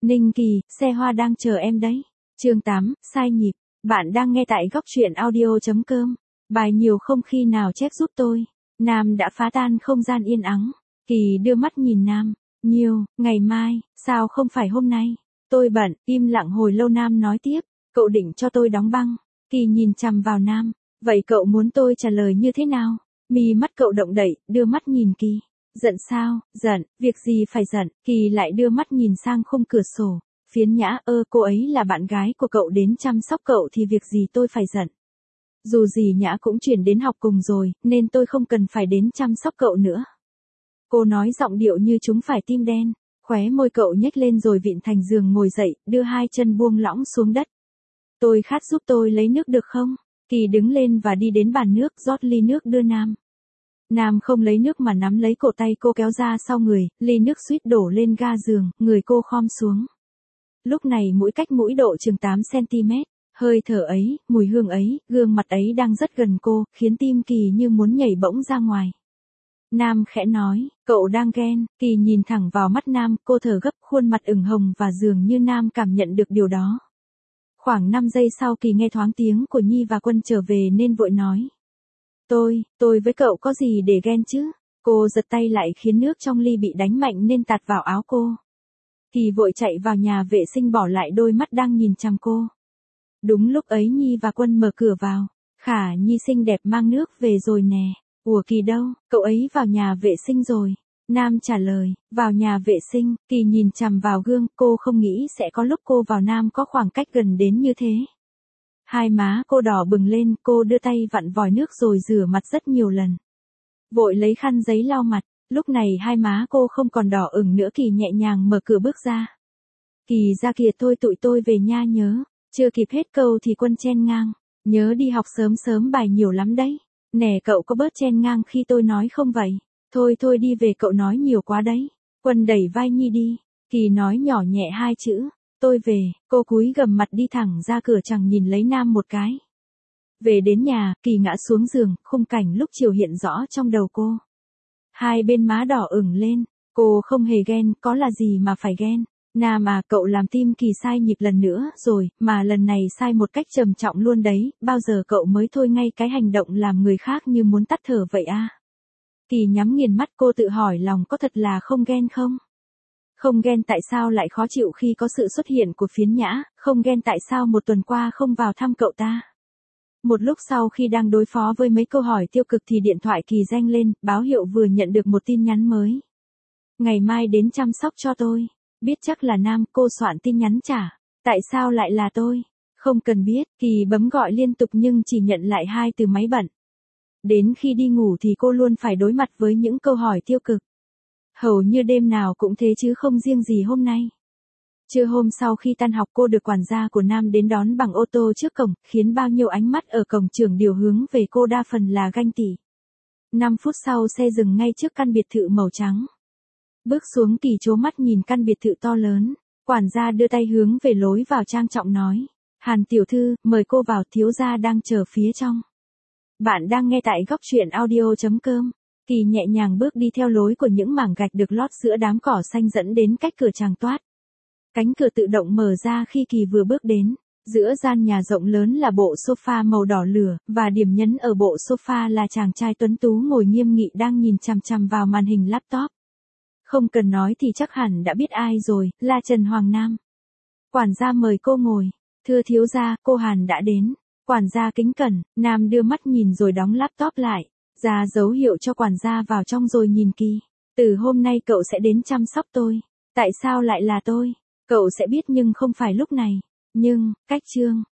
Ninh Kỳ, xe hoa đang chờ em đấy. Chương 8, sai nhịp. Bạn đang nghe tại góc truyện audio.com. Bài nhiều không khi nào chép giúp tôi. Nam đã phá tan không gian yên ắng. Kỳ đưa mắt nhìn Nam. Nhiều, ngày mai, sao không phải hôm nay? Tôi bận, im lặng hồi lâu. Nam nói tiếp. Cậu định cho tôi đóng băng. Kỳ nhìn chằm vào Nam. Vậy cậu muốn tôi trả lời như thế nào? Mi mắt cậu động đậy, đưa mắt nhìn Kỳ. Giận sao? Giận, việc gì phải giận? Kỳ lại đưa mắt nhìn sang khung cửa sổ. Phiến Nhã, cô ấy là bạn gái của cậu, đến chăm sóc cậu thì việc gì tôi phải giận? Dù gì Nhã cũng chuyển đến học cùng rồi, nên tôi không cần phải đến chăm sóc cậu nữa. Cô nói giọng điệu như chúng phải tim đen. Khóe môi cậu nhếch lên rồi vịn thành giường ngồi dậy, đưa hai chân buông lõng xuống đất. Tôi khát, giúp tôi lấy nước được không? Kỳ đứng lên và đi đến bàn nước, rót ly nước đưa Nam. Nam không lấy nước mà nắm lấy cổ tay cô kéo ra sau người, ly nước suýt đổ lên ga giường, người cô khom xuống. Lúc này mũi cách mũi độ chừng 8 cm, hơi thở ấy, mùi hương ấy, gương mặt ấy đang rất gần cô, khiến tim Kỳ như muốn nhảy bỗng ra ngoài. Nam khẽ nói, cậu đang ghen. Kỳ nhìn thẳng vào mắt Nam, cô thở gấp, khuôn mặt ửng hồng và dường như Nam cảm nhận được điều đó. Khoảng 5 giây sau Kỳ nghe thoáng tiếng của Nhi và Quân trở về nên vội nói. Tôi với cậu có gì để ghen chứ? Cô giật tay lại khiến nước trong ly bị đánh mạnh nên tạt vào áo cô. Kỳ vội chạy vào nhà vệ sinh bỏ lại đôi mắt đang nhìn chằm cô. Đúng lúc ấy Nhi và Quân mở cửa vào. Khả Nhi xinh đẹp mang nước về rồi nè. Ủa Kỳ đâu? Cậu ấy vào nhà vệ sinh rồi. Nam trả lời, vào nhà vệ sinh. Kỳ nhìn chằm vào gương, cô không nghĩ sẽ có lúc cô vào Nam có khoảng cách gần đến như thế. Hai má cô đỏ bừng lên, cô đưa tay vặn vòi nước rồi rửa mặt rất nhiều lần. Vội lấy khăn giấy lau mặt, lúc này hai má cô không còn đỏ ửng nữa. Kỳ nhẹ nhàng mở cửa bước ra. Kỳ ra kìa, thôi tụi tôi về nha nhớ. Chưa kịp hết câu thì Quân chen ngang. Nhớ đi học sớm sớm, bài nhiều lắm đấy. Nè cậu có bớt chen ngang khi tôi nói không vậy? Thôi đi về, cậu nói nhiều quá đấy. Quân đẩy vai Nhi đi. Kỳ nói nhỏ nhẹ hai chữ. Tôi về. Cô cúi gằm mặt đi thẳng ra cửa, chẳng nhìn lấy Nam một cái. Về đến nhà, Kỳ ngã xuống giường, khung cảnh lúc chiều hiện rõ trong đầu cô. Hai bên má đỏ ửng lên. Cô không hề ghen, có là gì mà phải ghen. Nam à, cậu làm tim Kỳ sai nhịp lần nữa rồi, mà lần này sai một cách trầm trọng luôn đấy. Bao giờ cậu mới thôi ngay cái hành động làm người khác như muốn tắt thở vậy à? Kỳ nhắm nghiền mắt, cô tự hỏi lòng có thật là không ghen không? Không ghen tại sao lại khó chịu khi có sự xuất hiện của Phiến Nhã, không ghen tại sao một tuần qua không vào thăm cậu ta. Một lúc sau khi đang đối phó với mấy câu hỏi tiêu cực thì điện thoại Kỳ reng lên, báo hiệu vừa nhận được một tin nhắn mới. Ngày mai đến chăm sóc cho tôi. Biết chắc là Nam, cô soạn tin nhắn trả. Tại sao lại là tôi? Không cần biết. Kỳ bấm gọi liên tục nhưng chỉ nhận lại 2 từ máy bận. Đến khi đi ngủ thì cô luôn phải đối mặt với những câu hỏi tiêu cực. Hầu như đêm nào cũng thế chứ không riêng gì hôm nay. Trưa hôm sau khi tan học, cô được quản gia của Nam đến đón bằng ô tô trước cổng, khiến bao nhiêu ánh mắt ở cổng trường điều hướng về cô, đa phần là ganh tị. 5 phút sau xe dừng ngay trước căn biệt thự màu trắng. Bước xuống, Kỳ trố mắt nhìn căn biệt thự to lớn. Quản gia đưa tay hướng về lối vào trang trọng nói. Hàn tiểu thư, mời cô vào, thiếu gia đang chờ phía trong. Bạn đang nghe tại góc truyện audio.com. Kỳ nhẹ nhàng bước đi theo lối của những mảng gạch được lót giữa đám cỏ xanh dẫn đến cách cửa tràng toát. Cánh cửa tự động mở ra khi Kỳ vừa bước đến. Giữa gian nhà rộng lớn là bộ sofa màu đỏ lửa, và điểm nhấn ở bộ sofa là chàng trai tuấn tú ngồi nghiêm nghị đang nhìn chằm chằm vào màn hình laptop. Không cần nói thì chắc hẳn đã biết ai rồi, là Trần Hoàng Nam. Quản gia mời cô ngồi. Thưa thiếu gia, cô Hàn đã đến. Quản gia kính cẩn. Nam đưa mắt nhìn rồi đóng laptop lại. Ra dấu hiệu cho quản gia vào trong rồi nhìn Kỳ. Từ hôm nay cậu sẽ đến chăm sóc tôi. Tại sao lại là tôi? Cậu sẽ biết nhưng không phải lúc này. Nhưng, cách chương.